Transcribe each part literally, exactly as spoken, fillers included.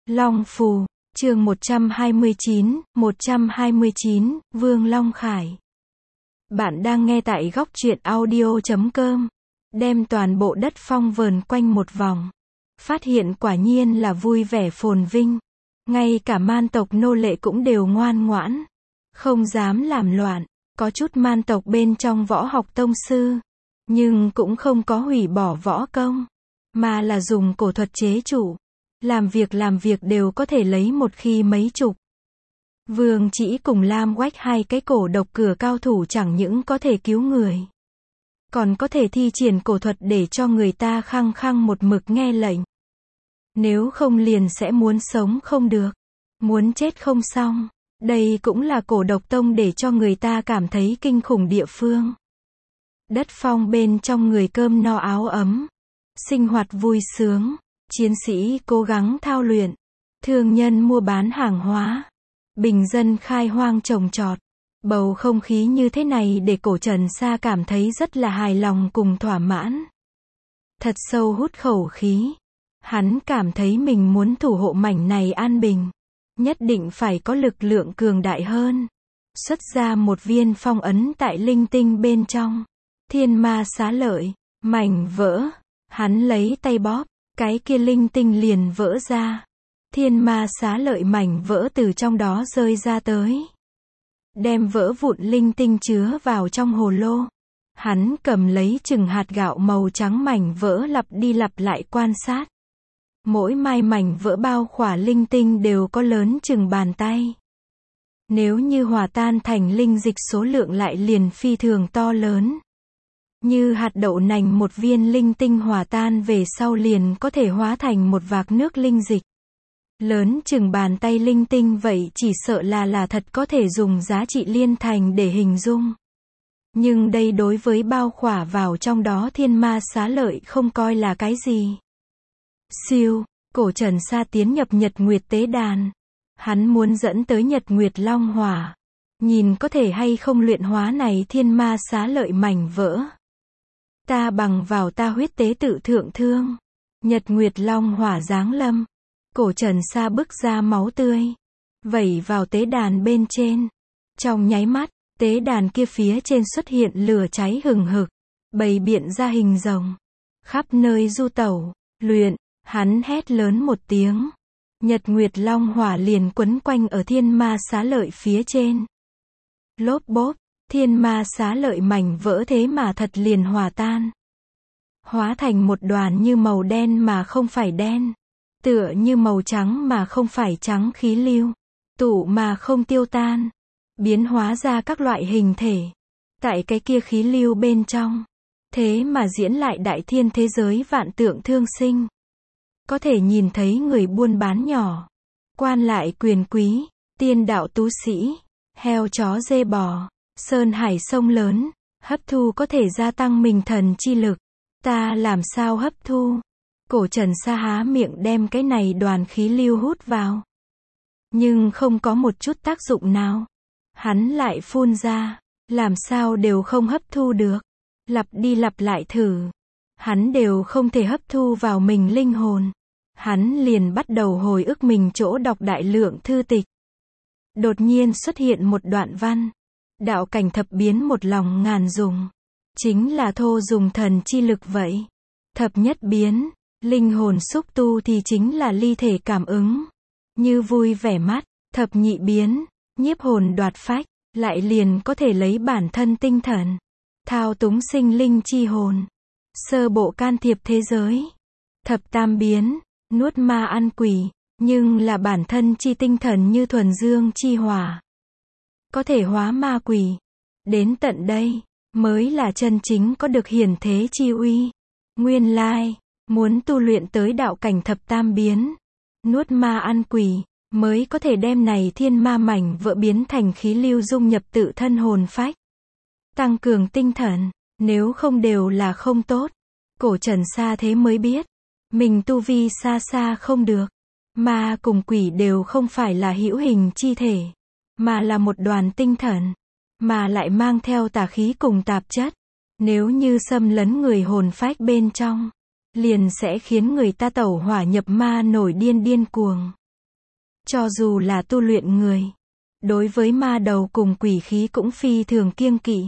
Long Phù, chương một trăm hai mươi chín, một trăm hai mươi chín, Vương Long Khải. Bạn đang nghe tại góc truyện audio chấm com. Đem toàn bộ đất Phong vờn quanh một vòng. Phát hiện quả nhiên là vui vẻ phồn vinh. Ngay cả man tộc nô lệ cũng đều ngoan ngoãn. Không dám làm loạn. Có chút man tộc bên trong võ học tông sư. Nhưng cũng không có hủy bỏ võ công. Mà là dùng cổ thuật chế chủ. Làm việc làm việc đều có thể lấy một khi mấy chục. Vương Chỉ cùng Lam Quách hai cái cổ độc cửa cao thủ chẳng những có thể cứu người. Còn có thể thi triển cổ thuật để cho người ta khăng khăng một mực nghe lệnh. Nếu không liền sẽ muốn sống không được. Muốn chết không xong. Đây cũng là cổ độc tông để cho người ta cảm thấy kinh khủng địa phương. Đất Phong bên trong người cơm no áo ấm. Sinh hoạt vui sướng. Chiến sĩ cố gắng thao luyện. Thương nhân mua bán hàng hóa. Bình dân khai hoang trồng trọt. Bầu không khí như thế này để Cổ Trần Sa cảm thấy rất là hài lòng cùng thỏa mãn. Thật sâu hút khẩu khí. Hắn cảm thấy mình muốn thủ hộ mảnh này an bình. Nhất định phải có lực lượng cường đại hơn. Xuất ra một viên phong ấn tại linh tinh bên trong. Thiên ma xá lợi. Mảnh vỡ. Hắn lấy tay bóp. Cái kia linh tinh liền vỡ ra. Thiên ma xá lợi mảnh vỡ từ trong đó rơi ra tới. Đem vỡ vụn linh tinh chứa vào trong hồ lô. Hắn cầm lấy chừng hạt gạo màu trắng mảnh vỡ lặp đi lặp lại quan sát. Mỗi mai mảnh vỡ bao khỏa linh tinh đều có lớn chừng bàn tay. Nếu như hòa tan thành linh dịch số lượng lại liền phi thường to lớn. Như hạt đậu nành một viên linh tinh hòa tan về sau liền có thể hóa thành một vạc nước linh dịch. Lớn chừng bàn tay linh tinh vậy chỉ sợ là là thật có thể dùng giá trị liên thành để hình dung. Nhưng đây đối với bao khỏa vào trong đó thiên ma xá lợi không coi là cái gì. Siêu, Cổ Trần Sa tiến nhập Nhật Nguyệt tế đàn. Hắn muốn dẫn tới Nhật Nguyệt Long Hỏa. Nhìn có thể hay không luyện hóa này thiên ma xá lợi mảnh vỡ. Ta bằng vào ta huyết tế tự thượng thương. Nhật Nguyệt Long Hỏa giáng lâm. Cổ Trần Sa bức ra máu tươi. Vẩy vào tế đàn bên trên. Trong nháy mắt, tế đàn kia phía trên xuất hiện lửa cháy hừng hực. Bày biện ra hình rồng. Khắp nơi du tẩu, luyện, hắn hét lớn một tiếng. Nhật Nguyệt Long Hỏa liền quấn quanh ở thiên ma xá lợi phía trên. Lốp bốp. Thiên ma xá lợi mảnh vỡ thế mà thật liền hòa tan. Hóa thành một đoàn như màu đen mà không phải đen. Tựa như màu trắng mà không phải trắng khí lưu. Tụ mà không tiêu tan. Biến hóa ra các loại hình thể. Tại cái kia khí lưu bên trong. Thế mà diễn lại đại thiên thế giới vạn tượng thương sinh. Có thể nhìn thấy người buôn bán nhỏ. Quan lại quyền quý. Tiên đạo tú sĩ. Heo chó dê bò. Sơn hải sông lớn, hấp thu có thể gia tăng mình thần chi lực. Ta làm sao hấp thu? Cổ Trần Sa há miệng đem cái này đoàn khí lưu hút vào. Nhưng không có một chút tác dụng nào. Hắn lại phun ra, làm sao đều không hấp thu được. Lặp đi lặp lại thử. Hắn đều không thể hấp thu vào mình linh hồn. Hắn liền bắt đầu hồi ức mình chỗ đọc đại lượng thư tịch. Đột nhiên xuất hiện một đoạn văn. Đạo cảnh thập biến một lòng ngàn dùng. Chính là thô dùng thần chi lực vậy. Thập nhất biến, linh hồn xúc tu thì chính là ly thể cảm ứng. Như vui vẻ mắt, thập nhị biến, nhiếp hồn đoạt phách, lại liền có thể lấy bản thân tinh thần. Thao túng sinh linh chi hồn. Sơ bộ can thiệp thế giới. Thập tam biến, nuốt ma ăn quỷ, nhưng là bản thân chi tinh thần như thuần dương chi hỏa. Có thể hóa ma quỷ. Đến tận đây, mới là chân chính có được hiển thế chi uy. Nguyên lai, muốn tu luyện tới đạo cảnh thập tam biến, nuốt ma ăn quỷ, mới có thể đem này thiên ma mảnh vỡ biến thành khí lưu dung nhập tự thân hồn phách. Tăng cường tinh thần, nếu không đều là không tốt. Cổ Trần Sa thế mới biết, mình tu vi xa xa không được. Ma cùng quỷ đều không phải là hữu hình chi thể. Mà là một đoàn tinh thần. Mà lại mang theo tà khí cùng tạp chất. Nếu như xâm lấn người hồn phách bên trong. Liền sẽ khiến người ta tẩu hỏa nhập ma nổi điên điên cuồng. Cho dù là tu luyện người, đối với ma đầu cùng quỷ khí cũng phi thường kiêng kỵ.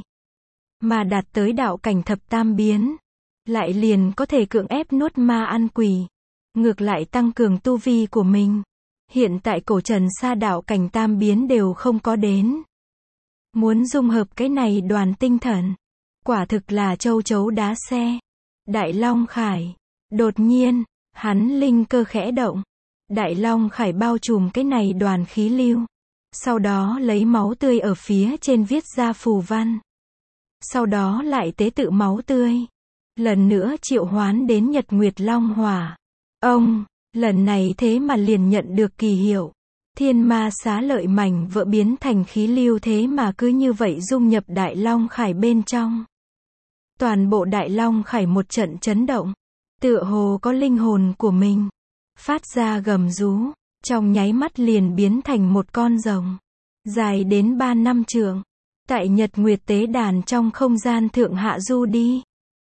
Mà đạt tới đạo cảnh thập tam biến, lại liền có thể cưỡng ép nuốt ma ăn quỷ, ngược lại tăng cường tu vi của mình. Hiện tại cổ trần sa đạo cảnh tam biến đều không có đến. Muốn dung hợp cái này đoàn tinh thần, quả thực là châu chấu đá xe. Đại Long Khải, đột nhiên, hắn linh cơ khẽ động. Đại Long Khải bao trùm cái này đoàn khí lưu. Sau đó lấy máu tươi ở phía trên viết ra phù văn. Sau đó lại tế tự máu tươi. Lần nữa triệu hoán đến Nhật Nguyệt Long Hỏa. Ông, lần này thế mà liền nhận được kỳ hiệu. Thiên ma xá lợi mảnh vỡ biến thành khí lưu thế mà cứ như vậy dung nhập Đại Long Khải bên trong. Toàn bộ Đại Long Khải một trận chấn động. Tựa hồ có linh hồn của mình. Phát ra gầm rú. Trong nháy mắt liền biến thành một con rồng. Dài đến ba năm trượng. Tại Nhật Nguyệt tế đàn trong không gian thượng hạ du đi.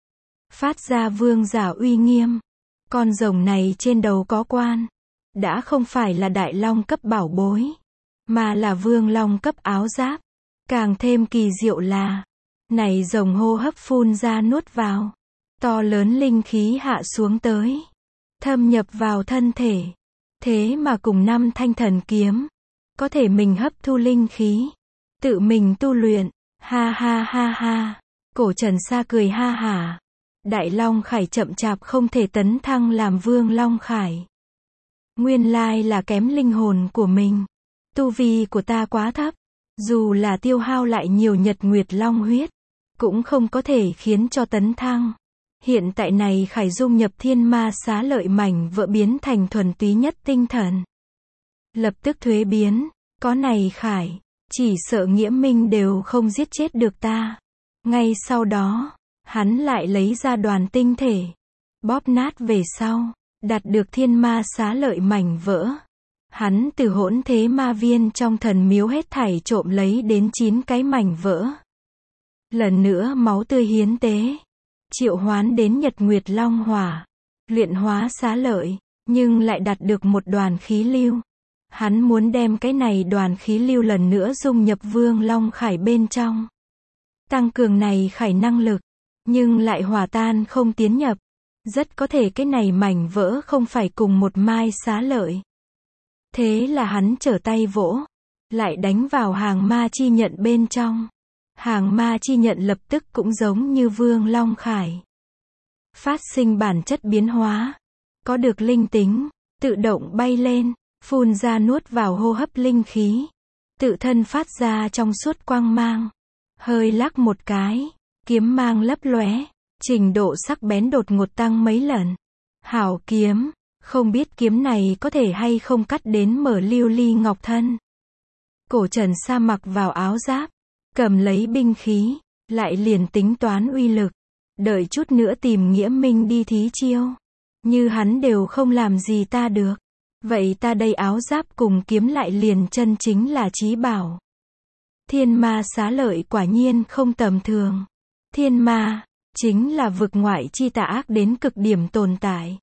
Phát ra vương giả uy nghiêm. Con rồng này trên đầu có quan. Đã không phải là đại long cấp bảo bối. Mà là vương long cấp áo giáp. Càng thêm kỳ diệu là. Này rồng hô hấp phun ra nuốt vào. To lớn linh khí hạ xuống tới. Thâm nhập vào thân thể. Thế mà cùng năm thanh thần kiếm. Có thể mình hấp thu linh khí. Tự mình tu luyện. Ha ha ha ha. Cổ Trần Sa cười ha hả. Đại Long Khải chậm chạp không thể tấn thăng làm Vương Long Khải. Nguyên lai là kém linh hồn của mình. Tu vi của ta quá thấp. Dù là tiêu hao lại nhiều Nhật Nguyệt Long huyết. Cũng không có thể khiến cho tấn thăng. Hiện tại này Khải dung nhập thiên ma xá lợi mảnh vỡ biến thành thuần túy nhất tinh thần. Lập tức thuế biến. Có này Khải. Chỉ sợ Nghĩa Minh đều không giết chết được ta. Ngay sau đó. Hắn lại lấy ra đoàn tinh thể. Bóp nát về sau. Đạt được thiên ma xá lợi mảnh vỡ. Hắn từ hỗn thế ma viên trong thần miếu hết thảy trộm lấy đến chín cái mảnh vỡ. Lần nữa máu tươi hiến tế. Triệu hoán đến Nhật Nguyệt Long Hỏa. Luyện hóa xá lợi. Nhưng lại đạt được một đoàn khí lưu. Hắn muốn đem cái này đoàn khí lưu lần nữa dung nhập Vương Long Khải bên trong. Tăng cường này Khải năng lực. Nhưng lại hòa tan không tiến nhập. Rất có thể cái này mảnh vỡ không phải cùng một mai xá lợi. Thế là hắn trở tay vỗ. Lại đánh vào hàng ma chi nhận bên trong. Hàng ma chi nhận lập tức cũng giống như Vương Long Khải. Phát sinh bản chất biến hóa. Có được linh tính. Tự động bay lên. Phun ra nuốt vào hô hấp linh khí. Tự thân phát ra trong suốt quang mang. Hơi lắc một cái. Kiếm mang lấp lóe. Trình độ sắc bén đột ngột tăng mấy lần. Hảo kiếm. Không biết kiếm này có thể hay không cắt đến mở lưu ly ngọc thân. Cổ Trần Sa mặc vào áo giáp. Cầm lấy binh khí. Lại liền tính toán uy lực. Đợi chút nữa tìm Nghĩa Minh đi thí chiêu. Như hắn đều không làm gì ta được. Vậy ta đây áo giáp cùng kiếm lại liền chân chính là chí bảo. Thiên ma xá lợi quả nhiên không tầm thường. Thiên ma. Chính là vực ngoại chi tà ác đến cực điểm tồn tại.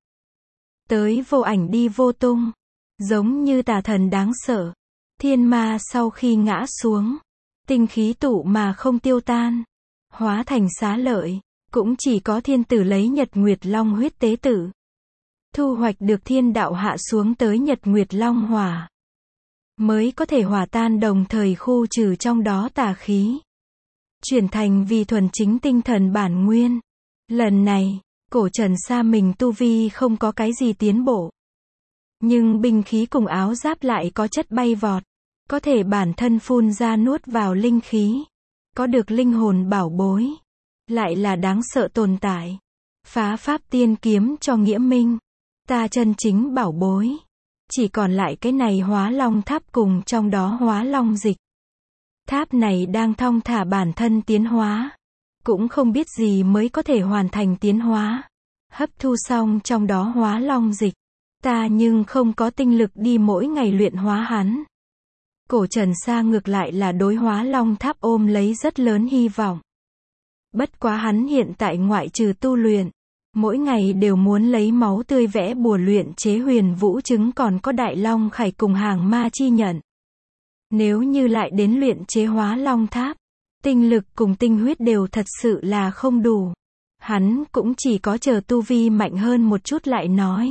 Tới vô ảnh đi vô tung. Giống như tà thần đáng sợ. Thiên ma sau khi ngã xuống. Tinh khí tụ mà không tiêu tan. Hóa thành xá lợi. Cũng chỉ có thiên tử lấy Nhật Nguyệt Long huyết tế tử. Thu hoạch được thiên đạo hạ xuống tới Nhật Nguyệt Long Hỏa. Mới có thể hòa tan đồng thời khu trừ trong đó tà khí. Chuyển thành vì thuần chính tinh thần bản nguyên. Lần này, cổ Trần Sa mình tu vi không có cái gì tiến bộ. Nhưng binh khí cùng áo giáp lại có chất bay vọt. Có thể bản thân phun ra nuốt vào linh khí. Có được linh hồn bảo bối. Lại là đáng sợ tồn tại. Phá pháp tiên kiếm cho Nghĩa Minh. Ta chân chính bảo bối. Chỉ còn lại cái này hóa long tháp cùng trong đó hóa long dịch. Tháp này đang thong thả bản thân tiến hóa. Cũng không biết gì mới có thể hoàn thành tiến hóa. Hấp thu xong trong đó hóa long dịch. Ta nhưng không có tinh lực đi mỗi ngày luyện hóa hắn. Cổ Trần Sa ngược lại là đối hóa long tháp ôm lấy rất lớn hy vọng. Bất quá hắn hiện tại ngoại trừ tu luyện. mỗi ngày đều muốn lấy máu tươi vẽ bùa luyện chế huyền vũ trứng, còn có đại long khải cùng hàng ma chi nhận. Nếu như lại đến luyện chế hóa long tháp, tinh lực cùng tinh huyết đều thật sự là không đủ. Hắn cũng chỉ có chờ tu vi mạnh hơn một chút lại nói.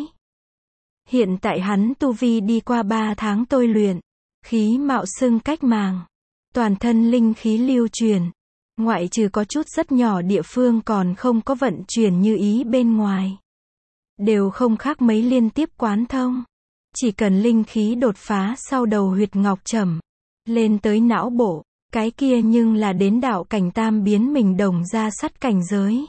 Hiện tại hắn tu vi đi qua ba tháng tôi luyện, khí mạo xưng cách màng, toàn thân linh khí lưu truyền, ngoại trừ có chút rất nhỏ địa phương còn không có vận chuyển như ý bên ngoài, đều không khác mấy liên tiếp quán thông. Chỉ cần linh khí đột phá sau đầu huyệt ngọc trầm, lên tới não bộ, cái kia nhưng là đến đạo cảnh tam biến mình đồng ra sắt cảnh giới.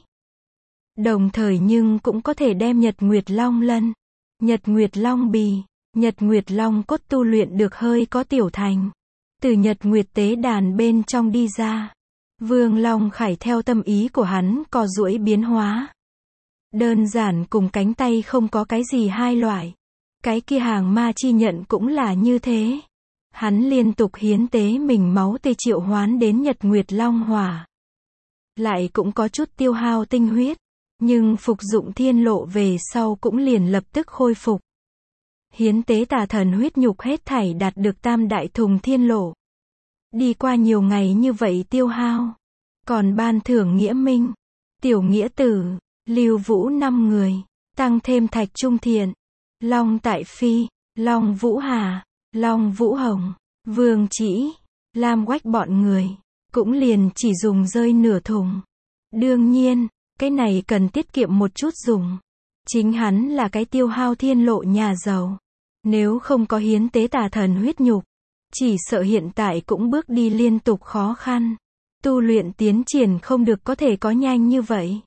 Đồng thời nhưng cũng có thể đem Nhật Nguyệt Long Lân, Nhật Nguyệt Long Bì, Nhật Nguyệt Long cốt tu luyện được hơi có tiểu thành. Từ Nhật Nguyệt tế đàn bên trong đi ra, Vương Long Khải theo tâm ý của hắn co duỗi biến hóa. Đơn giản cùng cánh tay không có cái gì hai loại. Cái kia hàng ma chi nhận cũng là như thế. Hắn liên tục hiến tế mình máu tê triệu hoán đến Nhật Nguyệt Long Hỏa. Lại cũng có chút tiêu hao tinh huyết, nhưng phục dụng thiên lộ về sau cũng liền lập tức khôi phục. Hiến tế tà thần huyết nhục hết thảy đạt được tam đại thùng thiên lộ. Đi qua nhiều ngày như vậy tiêu hao, còn ban thưởng nghĩa minh, tiểu nghĩa tử, Lưu Vũ năm người, tăng thêm Thạch Trung Thiện, Long Tại Phi, Long Vũ Hà, Long Vũ Hồng, Vương Chỉ, Lam Quách bọn người, cũng liền chỉ dùng rơi nửa thùng. Đương nhiên, cái này cần tiết kiệm một chút dùng. Chính hắn là cái tiêu hao thiên lộ nhà giàu. Nếu không có hiến tế tà thần huyết nhục, chỉ sợ hiện tại cũng bước đi liên tục khó khăn. Tu luyện tiến triển không được có thể có nhanh như vậy.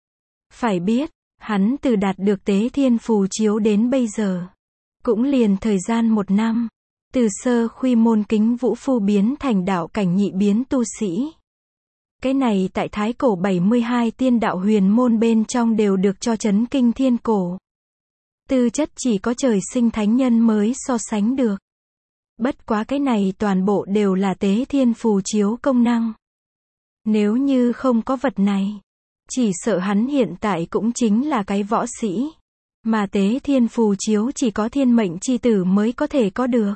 Phải biết, hắn từ đạt được tế thiên phù chiếu đến bây giờ, cũng liền thời gian một năm. Từ sơ khuy môn kính vũ phu biến thành đạo cảnh nhị biến tu sĩ. Cái này tại thái cổ bảy mươi hai tiên đạo huyền môn bên trong đều được cho chấn kinh thiên cổ. Tư chất chỉ có trời sinh thánh nhân mới so sánh được. Bất quá cái này toàn bộ đều là tế thiên phù chiếu công năng. Nếu như không có vật này, chỉ sợ hắn hiện tại cũng chính là cái võ sĩ. Mà tế thiên phù chiếu chỉ có thiên mệnh chi tử mới có thể có được.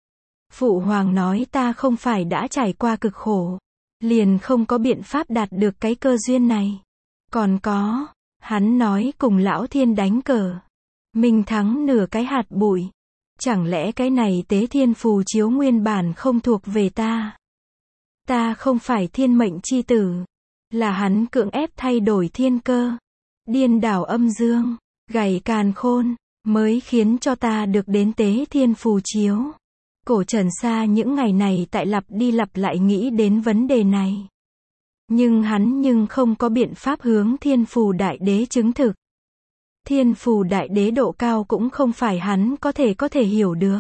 Phụ hoàng nói ta không phải đã trải qua cực khổ, liền không có biện pháp đạt được cái cơ duyên này. Còn có, hắn nói cùng lão thiên đánh cờ, mình thắng nửa cái hạt bụi. Chẳng lẽ cái này tế thiên phù chiếu nguyên bản không thuộc về ta? Ta không phải thiên mệnh chi tử, là hắn cưỡng ép thay đổi thiên cơ, điên đảo âm dương, gảy càn khôn, mới khiến cho ta được đến tế thiên phù chiếu. Cổ Trần Sa những ngày này tại lặp đi lặp lại nghĩ đến vấn đề này. Nhưng hắn nhưng không có biện pháp hướng thiên phù đại đế chứng thực. Thiên phù đại đế độ cao cũng không phải hắn có thể có thể hiểu được.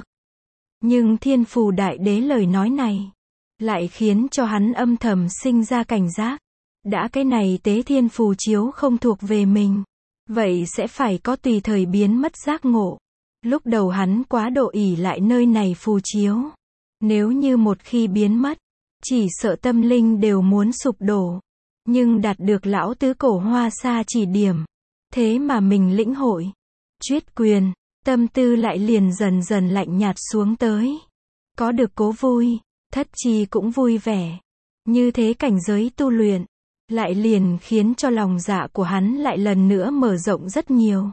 Nhưng thiên phù đại đế lời nói này, lại khiến cho hắn âm thầm sinh ra cảnh giác. Đã cái này tế thiên phù chiếu không thuộc về mình, vậy sẽ phải có tùy thời biến mất giác ngộ. Lúc đầu hắn quá độ ỷ lại nơi này phù chiếu. Nếu như một khi biến mất, chỉ sợ tâm linh đều muốn sụp đổ. Nhưng đạt được lão tứ cổ hoa sa chỉ điểm. Thế mà mình lĩnh hội, chuyết quyền, tâm tư lại liền dần dần lạnh nhạt xuống tới. Có được cố vui, thất chi cũng vui vẻ. Như thế cảnh giới tu luyện, lại liền khiến cho lòng dạ của hắn lại lần nữa mở rộng rất nhiều.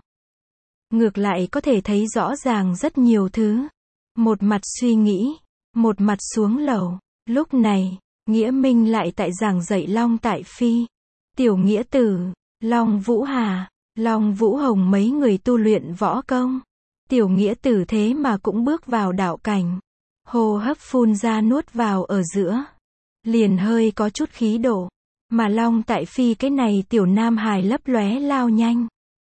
Ngược lại có thể thấy rõ ràng rất nhiều thứ. Một mặt suy nghĩ, một mặt xuống lầu. Lúc này, Nghĩa Minh lại tại giảng dạy Long Tại Phi, Tiểu Nghĩa Tử, Long Vũ Hà, Long Vũ Hồng mấy người tu luyện võ công. Tiểu Nghĩa Tử thế mà cũng bước vào đạo cảnh. Hô hấp phun ra nuốt vào ở giữa. Liền hơi có chút khí độ. Mà Long Tại Phi cái này tiểu nam hài lấp lóe lao nhanh.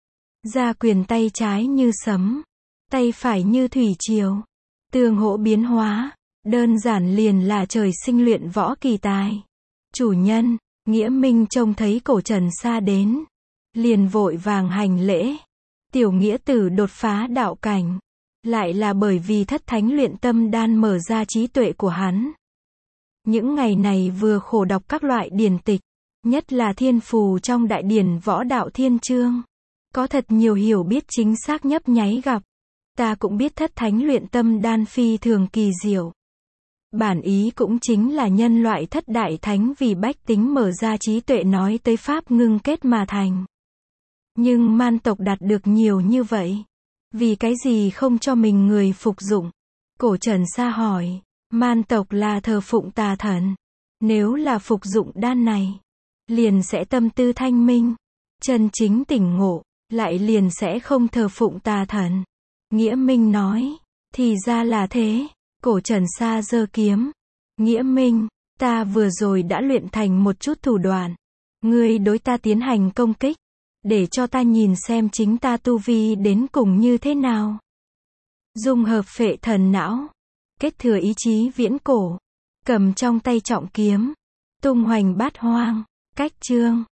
Ra quyền tay trái như sấm, tay phải như thủy triều, tương hỗ biến hóa, đơn giản liền là trời sinh luyện võ kỳ tài. Chủ nhân, Nghĩa Minh trông thấy Cổ Trần Sa đến, liền vội vàng hành lễ. Tiểu Nghĩa Tử đột phá đạo cảnh, lại là bởi vì thất thánh luyện tâm đan mở ra trí tuệ của hắn. Những ngày này vừa khổ đọc các loại điển tịch, nhất là thiên phù trong đại điển võ đạo thiên chương. Có thật nhiều hiểu biết chính xác nhấp nháy gặp. Ta cũng biết thất thánh luyện tâm đan phi thường kỳ diệu. Bản ý cũng chính là nhân loại thất đại thánh vì bách tính mở ra trí tuệ nói tới pháp ngưng kết mà thành. Nhưng man tộc đạt được nhiều như vậy. Vì cái gì không cho mình người phục dụng? Cổ Trần Sa hỏi, man tộc là thờ phụng tà thần. Nếu là phục dụng đan này, liền sẽ tâm tư thanh minh, chân chính tỉnh ngộ, lại liền sẽ không thờ phụng tà thần. Nghĩa Minh nói, thì ra là thế. Cổ Trần Sa giơ kiếm. Nghĩa Minh, ta vừa rồi đã luyện thành một chút thủ đoạn. Ngươi đối ta tiến hành công kích, để cho ta nhìn xem chính ta tu vi đến cùng như thế nào. Dung hợp phệ thần não, kết thừa ý chí viễn cổ, cầm trong tay trọng kiếm, tung hoành bát hoang, cách chương.